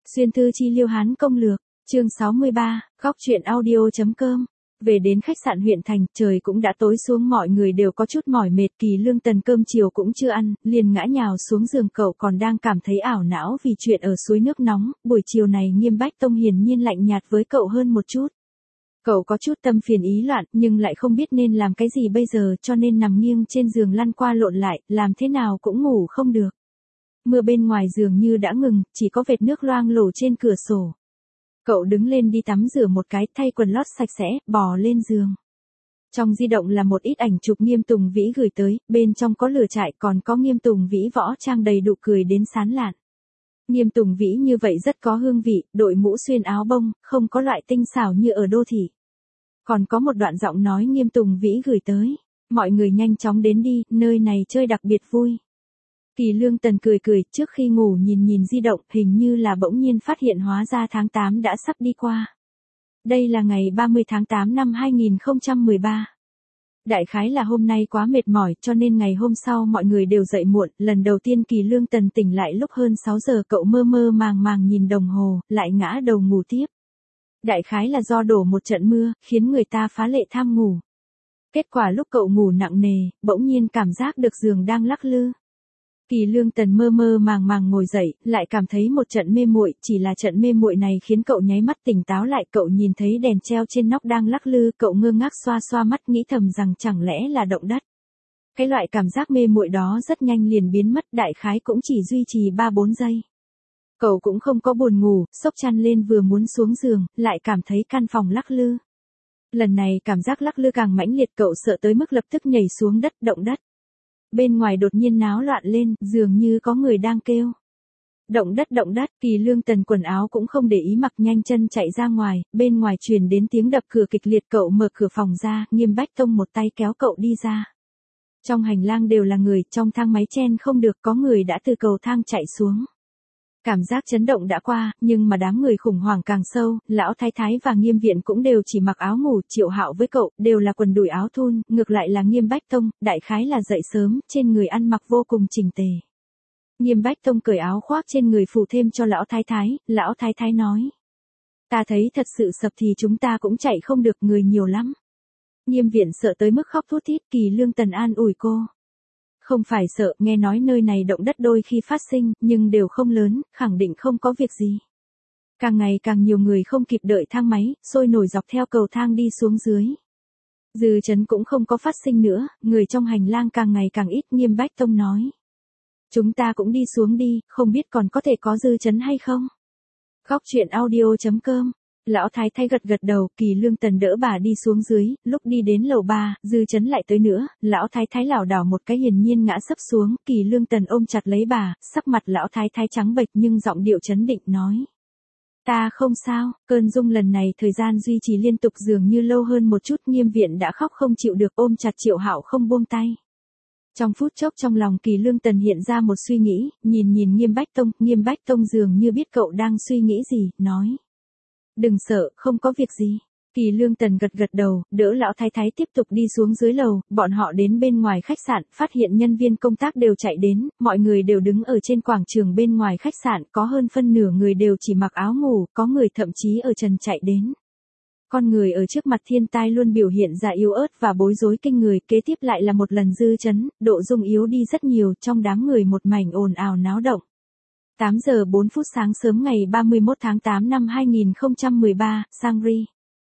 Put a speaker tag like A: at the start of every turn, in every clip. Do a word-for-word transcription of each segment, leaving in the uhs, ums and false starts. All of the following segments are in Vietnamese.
A: Xuyên thư chi liêu Hán công lược, chương sáu mươi ba, góc truyện audio.com. Về đến khách sạn huyện thành, trời cũng đã tối xuống, mọi người đều có chút mỏi mệt. Kỳ Lương Tần cơm chiều cũng chưa ăn, liền ngã nhào xuống giường. Cậu còn đang cảm thấy ảo não vì chuyện ở suối nước nóng. Buổi chiều này Nghiêm Bách Tông hiển nhiên lạnh nhạt với cậu hơn một chút. Cậu có chút tâm phiền ý loạn, nhưng lại không biết nên làm cái gì bây giờ, cho nên nằm nghiêng trên giường lăn qua lộn lại, làm thế nào cũng ngủ không được. Mưa bên ngoài dường như đã ngừng, chỉ có vệt nước loang lổ trên cửa sổ. Cậu đứng lên đi tắm rửa một cái, thay quần lót sạch sẽ, bò lên giường. Trong di động là một ít ảnh chụp Nghiêm Tùng Vĩ gửi tới, bên trong có lửa trại, còn có Nghiêm Tùng Vĩ võ trang đầy đủ cười đến sán lạn. Nghiêm Tùng Vĩ như vậy rất có hương vị, đội mũ xuyên áo bông, không có loại tinh xảo như ở đô thị. Còn có một đoạn giọng nói Nghiêm Tùng Vĩ gửi tới, mọi người nhanh chóng đến đi, nơi này chơi đặc biệt vui. Kỳ Lương Tần cười cười, trước khi ngủ nhìn nhìn di động, hình như là bỗng nhiên phát hiện hóa ra tháng tám đã sắp đi qua. Đây là ngày ba mươi tháng tám năm hai nghìn không trăm mười ba. Đại khái là hôm nay quá mệt mỏi, cho nên ngày hôm sau mọi người đều dậy muộn. Lần đầu tiên Kỳ Lương Tần tỉnh lại lúc hơn sáu giờ, cậu mơ mơ màng màng nhìn đồng hồ, lại ngã đầu ngủ tiếp. Đại khái là do đổ một trận mưa, khiến người ta phá lệ tham ngủ. Kết quả lúc cậu ngủ nặng nề, bỗng nhiên cảm giác được giường đang lắc lư. Kỳ Lương Tần mơ mơ màng màng ngồi dậy, lại cảm thấy một trận mê muội, chỉ là trận mê muội này khiến cậu nháy mắt tỉnh táo lại. Cậu nhìn thấy đèn treo trên nóc đang lắc lư, cậu ngơ ngác xoa xoa mắt, nghĩ thầm rằng chẳng lẽ là động đất. Cái loại cảm giác mê muội đó rất nhanh liền biến mất, đại khái cũng chỉ duy trì ba bốn giây. Cậu cũng không có buồn ngủ, xốc chăn lên vừa muốn xuống giường, lại cảm thấy căn phòng lắc lư. Lần này cảm giác lắc lư càng mãnh liệt, cậu sợ tới mức lập tức nhảy xuống đất, động đất. Bên ngoài đột nhiên náo loạn lên, dường như có người đang kêu. Động đất động đất, Kỳ Lương Tần quần áo cũng không để ý mặc, nhanh chân chạy ra ngoài, bên ngoài truyền đến tiếng đập cửa kịch liệt. Cậu mở cửa phòng ra, Nghiêm Bách Tông một tay kéo cậu đi ra. Trong hành lang đều là người, trong thang máy chen không được, có người đã từ cầu thang chạy xuống. Cảm giác chấn động đã qua, nhưng mà đám người khủng hoảng càng sâu. Lão Thái Thái và Nghiêm Viện cũng đều chỉ mặc áo ngủ, Triệu Hạo với cậu đều là quần đùi áo thun, ngược lại là Nghiêm Bách Tông, đại khái là dậy sớm, trên người ăn mặc vô cùng chỉnh tề. Nghiêm Bách Tông cởi áo khoác trên người phủ thêm cho Lão Thái Thái, Lão Thái Thái nói: "Ta thấy thật sự sập thì chúng ta cũng chạy không được, người nhiều lắm." Nghiêm Viện sợ tới mức khóc thút thít. Kỳ Lương Tần an ủi cô: "Không phải sợ, nghe nói nơi này động đất đôi khi phát sinh, nhưng đều không lớn, khẳng định không có việc gì." Càng ngày càng nhiều người không kịp đợi thang máy, sôi nổi dọc theo cầu thang đi xuống dưới. Dư chấn cũng không có phát sinh nữa, người trong hành lang càng ngày càng ít. Nghiêm Bách Tông nói: "Chúng ta cũng đi xuống đi, không biết còn có thể có dư chấn hay không." Góc truyện audio.com. Lão Thái Thái gật gật đầu, Kỳ Lương Tần đỡ bà đi xuống dưới, lúc đi đến lầu ba, dư chấn lại tới nữa, Lão Thái Thái lảo đảo một cái hiển nhiên ngã sấp xuống, Kỳ Lương Tần ôm chặt lấy bà, sắc mặt Lão Thái Thái trắng bệch nhưng giọng điệu chấn định nói: "Ta không sao." Cơn rung lần này thời gian duy trì liên tục dường như lâu hơn một chút. Nghiêm Viện đã khóc không chịu được, ôm chặt Triệu Hạo không buông tay. Trong phút chốc trong lòng Kỳ Lương Tần hiện ra một suy nghĩ, nhìn nhìn Nghiêm Bách Tông, Nghiêm Bách Tông dường như biết cậu đang suy nghĩ gì, nói: "Đừng sợ, không có việc gì." Kỳ Lương Tần gật gật đầu, đỡ Lão Thái Thái tiếp tục đi xuống dưới lầu. Bọn họ đến bên ngoài khách sạn, phát hiện nhân viên công tác đều chạy đến, mọi người đều đứng ở trên quảng trường bên ngoài khách sạn, có hơn phân nửa người đều chỉ mặc áo ngủ, có người thậm chí ở trần chạy đến. Con người ở trước mặt thiên tai luôn biểu hiện ra yếu ớt và bối rối kinh người, kế tiếp lại là một lần dư chấn, Độ Dung yếu đi rất nhiều, trong đám người một mảnh ồn ào náo động. tám giờ bốn phút sáng sớm ngày ba mươi mốt tháng tám năm hai nghìn không trăm mười ba, Sangri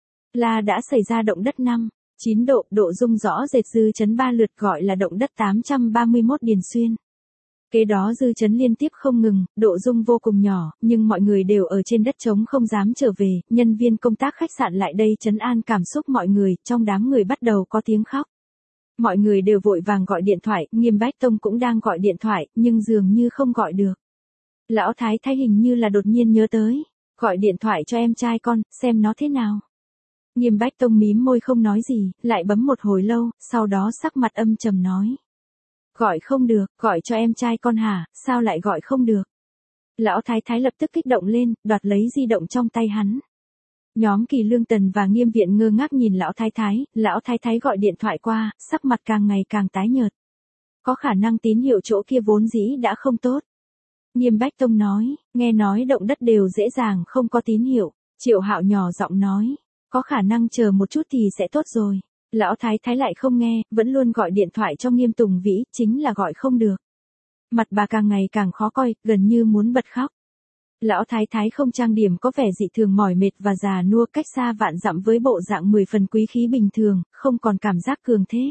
A: La đã xảy ra động đất năm phẩy chín độ, độ rung rõ rệt, dư chấn ba lượt, gọi là động đất tám trăm ba mươi mốt Điền Xuyên. Kế đó dư chấn liên tiếp không ngừng, độ rung vô cùng nhỏ, nhưng mọi người đều ở trên đất trống không dám trở về, nhân viên công tác khách sạn lại đây trấn an cảm xúc mọi người, trong đám người bắt đầu có tiếng khóc. Mọi người đều vội vàng gọi điện thoại, Nghiêm Bách Tông cũng đang gọi điện thoại, nhưng dường như không gọi được. Lão Thái Thái hình như là đột nhiên nhớ tới, gọi điện thoại cho em trai con, xem nó thế nào. Nghiêm Bách Tông mím môi không nói gì, lại bấm một hồi lâu, sau đó sắc mặt âm trầm nói: "Gọi không được, gọi cho em trai con hả, sao lại gọi không được?" Lão Thái Thái lập tức kích động lên, đoạt lấy di động trong tay hắn. Nhóm Kỳ Lương Tần và Nghiêm Viện ngơ ngác nhìn Lão Thái Thái, Lão Thái Thái gọi điện thoại qua, sắc mặt càng ngày càng tái nhợt. Có khả năng tín hiệu chỗ kia vốn dĩ đã không tốt. Nghiêm Bách Tông nói, nghe nói động đất đều dễ dàng không có tín hiệu. Triệu Hạo nhỏ giọng nói, có khả năng chờ một chút thì sẽ tốt rồi. Lão Thái Thái lại không nghe, vẫn luôn gọi điện thoại cho Nghiêm Tùng Vĩ, chính là gọi không được. Mặt bà càng ngày càng khó coi, gần như muốn bật khóc. Lão Thái Thái không trang điểm có vẻ dị thường mỏi mệt và già nua, cách xa vạn dặm với bộ dạng mười phần quý khí bình thường, không còn cảm giác cường thế.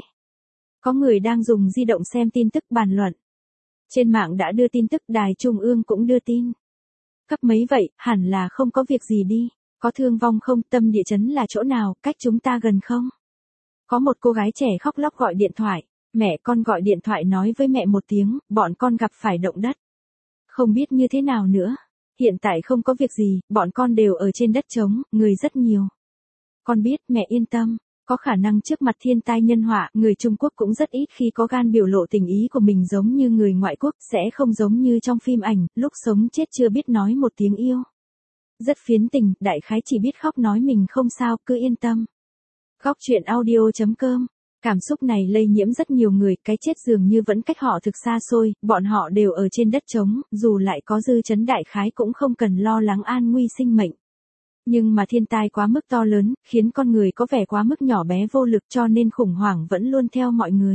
A: Có người đang dùng di động xem tin tức bàn luận. Trên mạng đã đưa tin tức, đài trung ương cũng đưa tin. Cấp mấy vậy, hẳn là không có việc gì đi. Có thương vong không, tâm địa chấn là chỗ nào, cách chúng ta gần không? Có một cô gái trẻ khóc lóc gọi điện thoại. Mẹ con gọi điện thoại nói với mẹ một tiếng, bọn con gặp phải động đất. Không biết như thế nào nữa. Hiện tại không có việc gì, bọn con đều ở trên đất trống, người rất nhiều. Con biết, mẹ yên tâm. Có khả năng trước mặt thiên tai nhân họa, người Trung Quốc cũng rất ít khi có gan biểu lộ tình ý của mình giống như người ngoại quốc, sẽ không giống như trong phim ảnh, lúc sống chết chưa biết nói một tiếng yêu. Rất phiến tình, đại khái chỉ biết khóc nói mình không sao, cứ yên tâm. Góc truyện audio chấm com. Cảm xúc này lây nhiễm rất nhiều người, cái chết dường như vẫn cách họ thực xa xôi, bọn họ đều ở trên đất trống, dù lại có dư chấn đại khái cũng không cần lo lắng an nguy sinh mệnh. Nhưng mà thiên tai quá mức to lớn, khiến con người có vẻ quá mức nhỏ bé vô lực cho nên khủng hoảng vẫn luôn theo mọi người.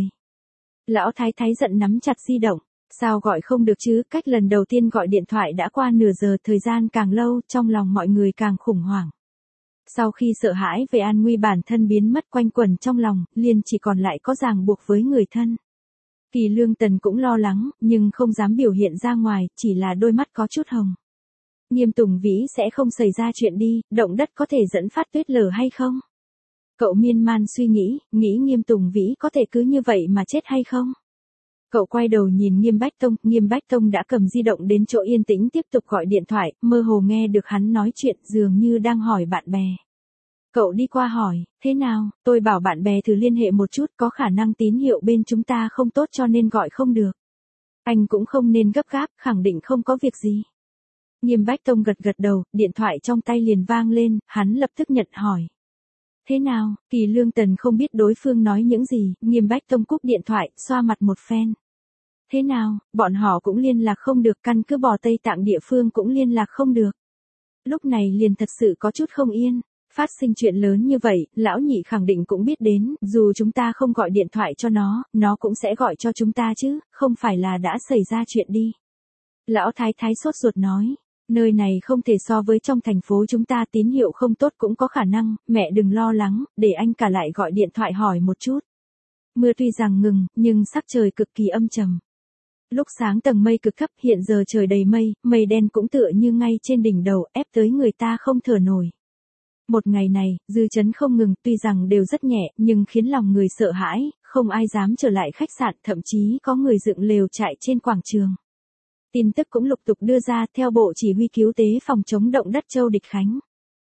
A: Lão Thái Thái giận nắm chặt di động, sao gọi không được chứ, cách lần đầu tiên gọi điện thoại đã qua nửa giờ, thời gian càng lâu, trong lòng mọi người càng khủng hoảng. Sau khi sợ hãi về an nguy bản thân biến mất quanh quẩn trong lòng, liền chỉ còn lại có ràng buộc với người thân. Kỳ Lương Tần cũng lo lắng, nhưng không dám biểu hiện ra ngoài, chỉ là đôi mắt có chút hồng. Nghiêm Tùng Vĩ sẽ không xảy ra chuyện đi, động đất có thể dẫn phát tuyết lở hay không? Cậu miên man suy nghĩ, nghĩ Nghiêm Tùng Vĩ có thể cứ như vậy mà chết hay không? Cậu quay đầu nhìn Nghiêm Bách Tông, Nghiêm Bách Tông đã cầm di động đến chỗ yên tĩnh tiếp tục gọi điện thoại, mơ hồ nghe được hắn nói chuyện dường như đang hỏi bạn bè. Cậu đi qua hỏi, thế nào, tôi bảo bạn bè thử liên hệ một chút, có khả năng tín hiệu bên chúng ta không tốt cho nên gọi không được. Anh cũng không nên gấp gáp, khẳng định không có việc gì. Nghiêm Bách Tông gật gật đầu, điện thoại trong tay liền vang lên, hắn lập tức nhận hỏi. Thế nào, Kỳ Lương Tần không biết đối phương nói những gì, Nghiêm Bách Tông cúp điện thoại, xoa mặt một phen. Thế nào, bọn họ cũng liên lạc không được, căn cứ bò Tây Tạng địa phương cũng liên lạc không được. Lúc này liền thật sự có chút không yên, phát sinh chuyện lớn như vậy, lão nhị khẳng định cũng biết đến, dù chúng ta không gọi điện thoại cho nó, nó cũng sẽ gọi cho chúng ta chứ, không phải là đã xảy ra chuyện đi. Lão Thái Thái sốt ruột nói. Nơi này không thể so với trong thành phố chúng ta, tín hiệu không tốt cũng có khả năng, mẹ đừng lo lắng, để anh cả lại gọi điện thoại hỏi một chút. Mưa tuy rằng ngừng, nhưng sắc trời cực kỳ âm trầm. Lúc sáng tầng mây cực thấp, hiện giờ trời đầy mây, mây đen cũng tựa như ngay trên đỉnh đầu, ép tới người ta không thở nổi. Một ngày này, dư chấn không ngừng, tuy rằng đều rất nhẹ, nhưng khiến lòng người sợ hãi, không ai dám trở lại khách sạn, thậm chí có người dựng lều trại trên quảng trường. Tin tức cũng lục tục đưa ra theo Bộ Chỉ huy Cứu tế phòng chống động đất Châu Địch Khánh.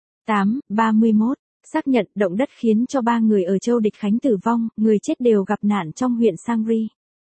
A: tám ba mươi mốt, xác nhận động đất khiến cho ba người ở Châu Địch Khánh tử vong, người chết đều gặp nạn trong huyện Sangri.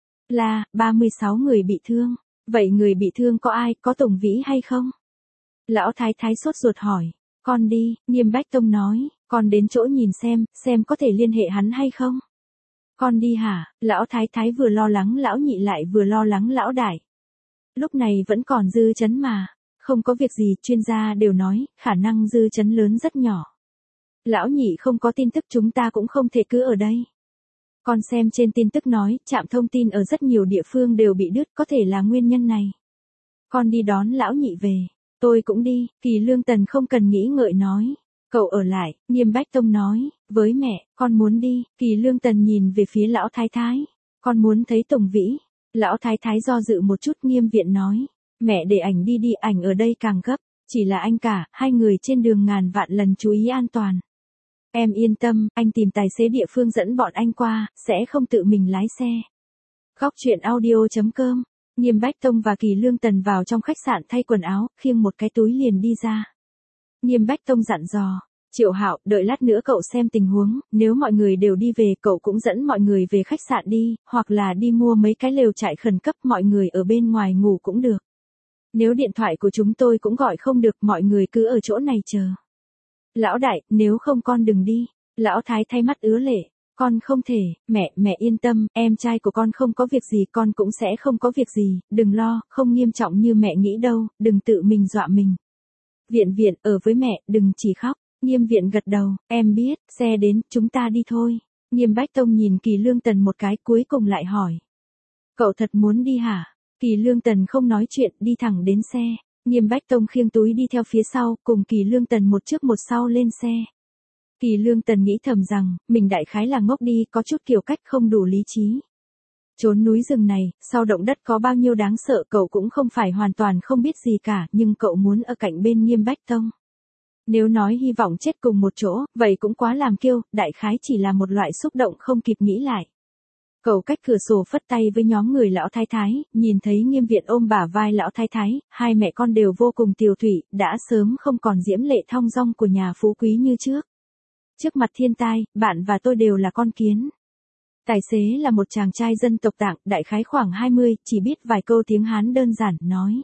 A: Là, ba mươi sáu người bị thương. Vậy người bị thương có ai, có Tùng Vĩ hay không? Lão Thái Thái sốt ruột hỏi. Con đi, Nghiêm Bách Tông nói, con đến chỗ nhìn xem, xem có thể liên hệ hắn hay không? Con đi hả? Lão Thái Thái vừa lo lắng lão nhị lại vừa lo lắng lão đại. Lúc này vẫn còn dư chấn mà. Không có việc gì, chuyên gia đều nói, khả năng dư chấn lớn rất nhỏ. Lão nhị không có tin tức chúng ta cũng không thể cứ ở đây. Con xem trên tin tức nói, trạm thông tin ở rất nhiều địa phương đều bị đứt, có thể là nguyên nhân này. Con đi đón lão nhị về. Tôi cũng đi, Kỳ Lương Tần không cần nghĩ ngợi nói. Cậu ở lại, Nghiêm Bách Tông nói, với mẹ, con muốn đi. Kỳ Lương Tần nhìn về phía lão Thái Thái. Con muốn thấy Tùng Vĩ. Lão Thái Thái do dự một chút, Nghiêm Viện nói. Mẹ để ảnh đi đi, ảnh ở đây càng gấp. Chỉ là anh cả, hai người trên đường ngàn vạn lần chú ý an toàn. Em yên tâm, anh tìm tài xế địa phương dẫn bọn anh qua, sẽ không tự mình lái xe. Góc truyện audio chấm com. Nghiêm Bách Tông và Kỳ Lương Tần vào trong khách sạn thay quần áo, khiêng một cái túi liền đi ra. Nghiêm Bách Tông dặn dò, Triệu Hạo, đợi lát nữa cậu xem tình huống, nếu mọi người đều đi về cậu cũng dẫn mọi người về khách sạn đi, hoặc là đi mua mấy cái lều trại khẩn cấp, mọi người ở bên ngoài ngủ cũng được. Nếu điện thoại của chúng tôi cũng gọi không được, mọi người cứ ở chỗ này chờ. Lão đại, nếu không con đừng đi. Lão Thái thay mắt ứa lệ. Con không thể, mẹ, mẹ yên tâm, em trai của con không có việc gì, con cũng sẽ không có việc gì, đừng lo, không nghiêm trọng như mẹ nghĩ đâu, đừng tự mình dọa mình. Viện Viện, ở với mẹ, đừng chỉ khóc. Nghiêm Viện gật đầu, em biết, xe đến, chúng ta đi thôi. Nghiêm Bách Tông nhìn Kỳ Lương Tần một cái cuối cùng lại hỏi. Cậu thật muốn đi hả? Kỳ Lương Tần không nói chuyện, đi thẳng đến xe. Nghiêm Bách Tông khiêng túi đi theo phía sau, cùng Kỳ Lương Tần một trước một sau lên xe. Kỳ Lương Tần nghĩ thầm rằng, mình đại khái là ngốc đi, có chút kiểu cách không đủ lý trí. Chốn núi rừng này, sau động đất có bao nhiêu đáng sợ cậu cũng không phải hoàn toàn không biết gì cả, nhưng cậu muốn ở cạnh bên Nghiêm Bách Tông. Nếu nói hy vọng chết cùng một chỗ, vậy cũng quá làm kiêu, đại khái chỉ là một loại xúc động không kịp nghĩ lại. Cậu cách cửa sổ phất tay với nhóm người lão thái thái, nhìn thấy Nghiêm Viện ôm bả vai lão thái thái, hai mẹ con đều vô cùng tiều thủy, đã sớm không còn diễm lệ thong dong của nhà phú quý như trước. Trước mặt thiên tai, bạn và tôi đều là con kiến. Tài xế là một chàng trai dân tộc Tạng, đại khái khoảng hai mươi, chỉ biết vài câu tiếng Hán đơn giản, nói.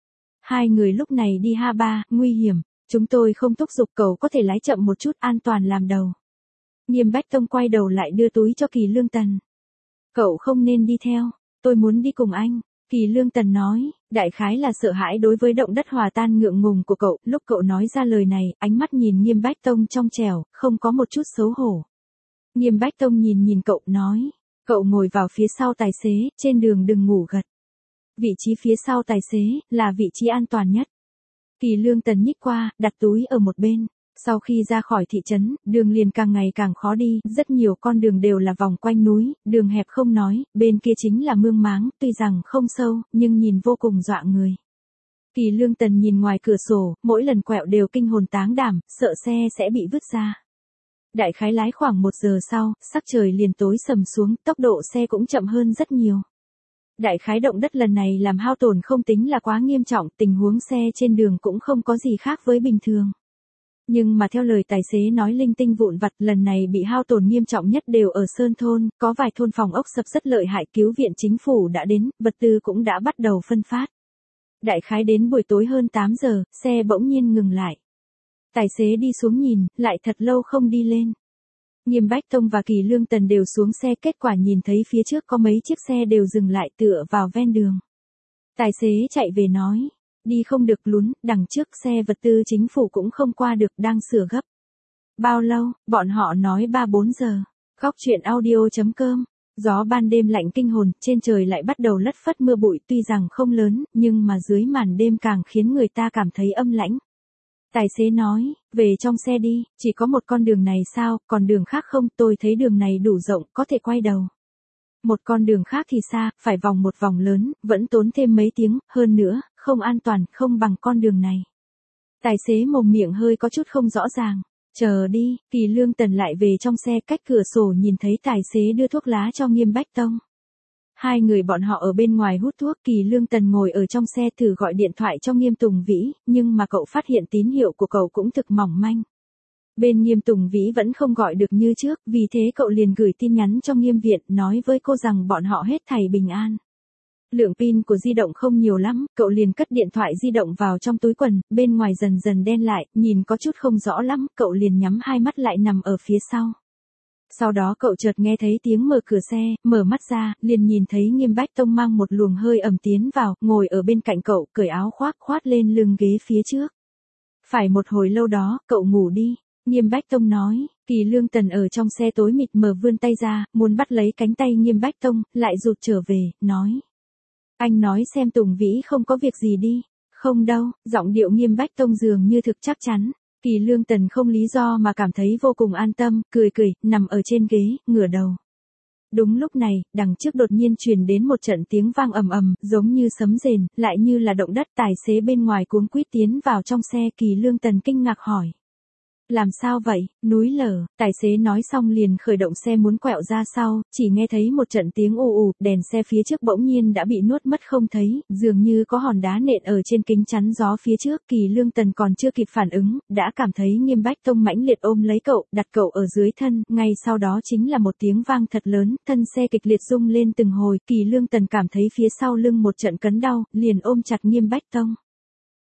A: Hai người lúc này đi ha ba, nguy hiểm, chúng tôi không thúc giục cậu có thể lái chậm một chút, an toàn làm đầu. Nghiêm Bách Tông quay đầu lại đưa túi cho Kỳ Lương Tần. Cậu không nên đi theo, tôi muốn đi cùng anh. Kỳ Lương Tần nói, đại khái là sợ hãi đối với động đất hòa tan ngượng ngùng của cậu, lúc cậu nói ra lời này, ánh mắt nhìn Nghiêm Bách Tông trong trẻo, không có một chút xấu hổ. Nghiêm Bách Tông nhìn nhìn cậu, nói, cậu ngồi vào phía sau tài xế, trên đường đừng ngủ gật. Vị trí phía sau tài xế, là vị trí an toàn nhất. Kỳ Lương Tần nhích qua, đặt túi ở một bên. Sau khi ra khỏi thị trấn, đường liền càng ngày càng khó đi, rất nhiều con đường đều là vòng quanh núi, đường hẹp không nói, bên kia chính là mương máng, tuy rằng không sâu, nhưng nhìn vô cùng dọa người. Kỳ Lương Tần nhìn ngoài cửa sổ, mỗi lần quẹo đều kinh hồn táng đảm, sợ xe sẽ bị vứt ra. Đại khái lái khoảng một giờ sau, sắc trời liền tối sầm xuống, tốc độ xe cũng chậm hơn rất nhiều. Đại khái động đất lần này làm hao tổn không tính là quá nghiêm trọng, tình huống xe trên đường cũng không có gì khác với bình thường. Nhưng mà theo lời tài xế nói linh tinh vụn vặt, lần này bị hao tổn nghiêm trọng nhất đều ở Sơn Thôn, có vài thôn phòng ốc sập rất lợi hại, cứu viện chính phủ đã đến, vật tư cũng đã bắt đầu phân phát. Đại khái đến buổi tối hơn tám giờ, xe bỗng nhiên ngừng lại. Tài xế đi xuống nhìn, lại thật lâu không đi lên. Nghiêm Bách Tông và Kỳ Lương Tần đều xuống xe, kết quả nhìn thấy phía trước có mấy chiếc xe đều dừng lại tựa vào ven đường. Tài xế chạy về nói, đi không được lún, đằng trước xe vật tư chính phủ cũng không qua được, đang sửa gấp. Bao lâu, bọn họ nói ba bốn giờ. Góc truyện audio chấm com. Gió ban đêm lạnh kinh hồn, trên trời lại bắt đầu lất phất mưa bụi, tuy rằng không lớn, nhưng mà dưới màn đêm càng khiến người ta cảm thấy âm lãnh. Tài xế nói, về trong xe đi, chỉ có một con đường này sao, còn đường khác không, tôi thấy đường này đủ rộng, có thể quay đầu. Một con đường khác thì xa, phải vòng một vòng lớn, vẫn tốn thêm mấy tiếng, hơn nữa, không an toàn, không bằng con đường này. Tài xế mồm miệng hơi có chút không rõ ràng. Chờ đi, Kỳ Lương Tần lại về trong xe, cách cửa sổ nhìn thấy tài xế đưa thuốc lá cho Nghiêm Bách Tông. Hai người bọn họ ở bên ngoài hút thuốc, Kỳ Lương Tần ngồi ở trong xe thử gọi điện thoại cho Nghiêm Tùng Vĩ, nhưng mà cậu phát hiện tín hiệu của cậu cũng thực mỏng manh. Bên Nghiêm Tùng Vĩ vẫn không gọi được như trước, vì thế cậu liền gửi tin nhắn cho Nghiêm Viện, nói với cô rằng bọn họ hết thảy bình an. Lượng pin của di động không nhiều lắm, cậu liền cất điện thoại di động vào trong túi quần, bên ngoài dần dần đen lại, nhìn có chút không rõ lắm, cậu liền nhắm hai mắt lại nằm ở phía sau. Sau đó cậu chợt nghe thấy tiếng mở cửa xe, mở mắt ra, liền nhìn thấy Nghiêm Bách Tông mang một luồng hơi ẩm tiến vào, ngồi ở bên cạnh cậu, cởi áo khoác khoát lên lưng ghế phía trước. Phải một hồi lâu đó, cậu ngủ đi. Nghiêm Bách Tông nói, Kỳ Lương Tần ở trong xe tối mịt mờ vươn tay ra, muốn bắt lấy cánh tay Nghiêm Bách Tông, lại rụt trở về, nói. Anh nói xem Tùng Vĩ không có việc gì đi. Không đâu, giọng điệu Nghiêm Bách Tông dường như thực chắc chắn. Kỳ Lương Tần không lý do mà cảm thấy vô cùng an tâm, cười cười, nằm ở trên ghế, ngửa đầu. Đúng lúc này, đằng trước đột nhiên truyền đến một trận tiếng vang ầm ầm, giống như sấm rền, lại như là động đất. Tài xế bên ngoài cuống quýt tiến vào trong xe, Kỳ Lương Tần kinh ngạc hỏi. Làm sao vậy, núi lở, tài xế nói xong liền khởi động xe muốn quẹo ra sau, chỉ nghe thấy một trận tiếng ù ù, đèn xe phía trước bỗng nhiên đã bị nuốt mất không thấy, dường như có hòn đá nện ở trên kính chắn gió phía trước. Kỳ Lương Tần còn chưa kịp phản ứng, đã cảm thấy Nghiêm Bách Tông mãnh liệt ôm lấy cậu, đặt cậu ở dưới thân, ngay sau đó chính là một tiếng vang thật lớn, thân xe kịch liệt rung lên từng hồi, Kỳ Lương Tần cảm thấy phía sau lưng một trận cấn đau, liền ôm chặt Nghiêm Bách Tông.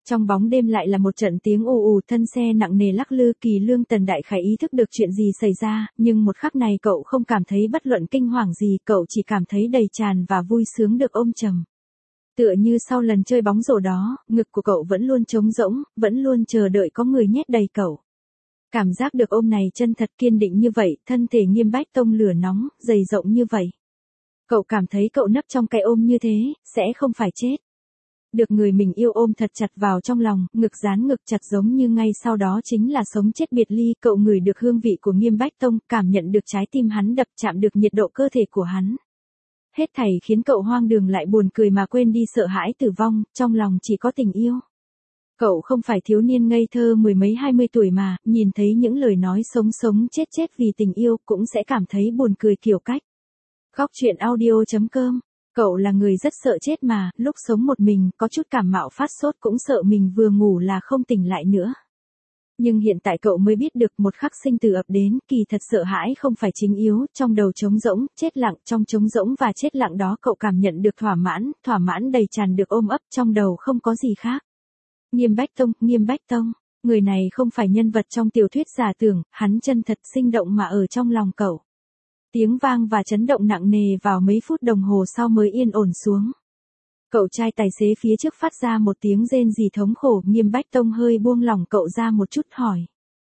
A: Trong bóng đêm lại là một trận tiếng ù ù, thân xe nặng nề lắc lư. Kỳ Lương Tần đại khái ý thức được chuyện gì xảy ra, nhưng một khắc này cậu không cảm thấy bất luận kinh hoàng gì, cậu chỉ cảm thấy đầy tràn và vui sướng được ôm chầm. Tựa như sau lần chơi bóng rổ đó, ngực của cậu vẫn luôn trống rỗng, vẫn luôn chờ đợi có người nhét đầy cậu. Cảm giác được ôm này chân thật kiên định như vậy, thân thể Nghiêm Bách Tông lửa nóng, dày rộng như vậy. Cậu cảm thấy cậu nấp trong cái ôm như thế, sẽ không phải chết. Được người mình yêu ôm thật chặt vào trong lòng, ngực dán ngực chặt giống như ngay sau đó chính là sống chết biệt ly. Cậu ngửi được hương vị của Nghiêm Bách Tông, cảm nhận được trái tim hắn đập, chạm được nhiệt độ cơ thể của hắn. Hết thảy khiến cậu hoang đường lại buồn cười mà quên đi sợ hãi tử vong, trong lòng chỉ có tình yêu. Cậu không phải thiếu niên ngây thơ mười mấy hai mươi tuổi mà, nhìn thấy những lời nói sống sống chết chết vì tình yêu cũng sẽ cảm thấy buồn cười kiểu cách. Góc truyện audio chấm com. Cậu là người rất sợ chết mà, lúc sống một mình, có chút cảm mạo phát sốt cũng sợ mình vừa ngủ là không tỉnh lại nữa. Nhưng hiện tại cậu mới biết được một khắc sinh tử ập đến, kỳ thật sợ hãi không phải chính yếu, trong đầu trống rỗng, chết lặng, trong trống rỗng và chết lặng đó cậu cảm nhận được thỏa mãn, thỏa mãn đầy tràn được ôm ấp, trong đầu không có gì khác. Nghiêm Bách Tông, Nghiêm Bách Tông, người này không phải nhân vật trong tiểu thuyết giả tưởng, hắn chân thật sinh động mà ở trong lòng cậu. Tiếng vang và chấn động nặng nề vào mấy phút đồng hồ sau mới yên ổn xuống. Cậu trai tài xế phía trước phát ra một tiếng rên rỉ thống khổ, Nghiêm Bách Tông hơi buông lỏng cậu ra một chút hỏi.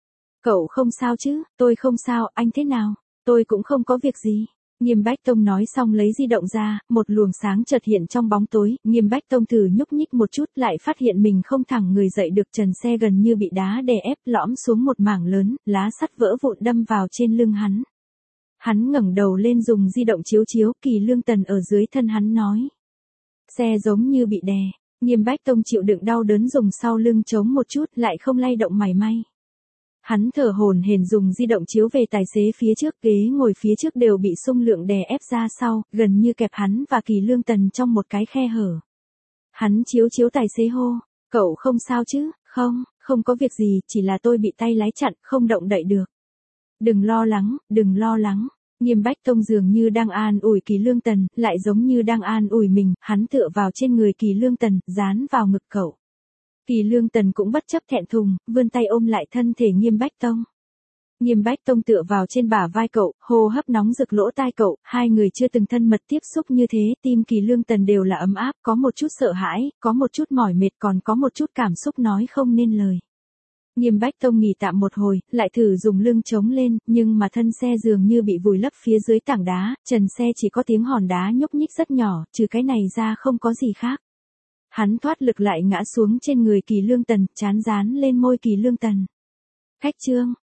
A: Cậu không sao chứ? Tôi không sao, anh thế nào? Tôi cũng không có việc gì. Nghiêm Bách Tông nói xong lấy di động ra, một luồng sáng chợt hiện trong bóng tối, Nghiêm Bách Tông thử nhúc nhích một chút lại phát hiện mình không thẳng người dậy được, trần xe gần như bị đá đè ép lõm xuống một mảng lớn, lá sắt vỡ vụn đâm vào trên lưng hắn. Hắn ngẩng đầu lên dùng di động chiếu chiếu, Kỳ Lương Tần ở dưới thân hắn nói. Xe giống như bị đè, Nghiêm Bách Tông chịu đựng đau đớn dùng sau lưng chống một chút lại không lay động mảy may. Hắn thở hổn hển dùng di động chiếu về tài xế phía trước, ghế ngồi phía trước đều bị xung lượng đè ép ra sau, gần như kẹp hắn và Kỳ Lương Tần trong một cái khe hở. Hắn chiếu chiếu tài xế hô, cậu không sao chứ? Không, không có việc gì, chỉ là tôi bị tay lái chặn, không động đậy được. Đừng lo lắng, đừng lo lắng. Nghiêm Bách Tông dường như đang an ủi Kỳ Lương Tần, lại giống như đang an ủi mình, hắn tựa vào trên người Kỳ Lương Tần, dán vào ngực cậu. Kỳ Lương Tần cũng bất chấp thẹn thùng, vươn tay ôm lại thân thể Nghiêm Bách Tông. Nghiêm Bách Tông tựa vào trên bả vai cậu, hô hấp nóng rực lỗ tai cậu, hai người chưa từng thân mật tiếp xúc như thế, tim Kỳ Lương Tần đều là ấm áp, có một chút sợ hãi, có một chút mỏi mệt, còn có một chút cảm xúc nói không nên lời. Nghiêm Bách Tông nghỉ tạm một hồi, lại thử dùng lưng chống lên, nhưng mà thân xe dường như bị vùi lấp phía dưới tảng đá, trần xe chỉ có tiếng hòn đá nhúc nhích rất nhỏ, trừ cái này ra không có gì khác. Hắn thoát lực lại ngã xuống trên người Kỳ Lương Tần, trán dán lên môi Kỳ Lương Tần. Khách trương,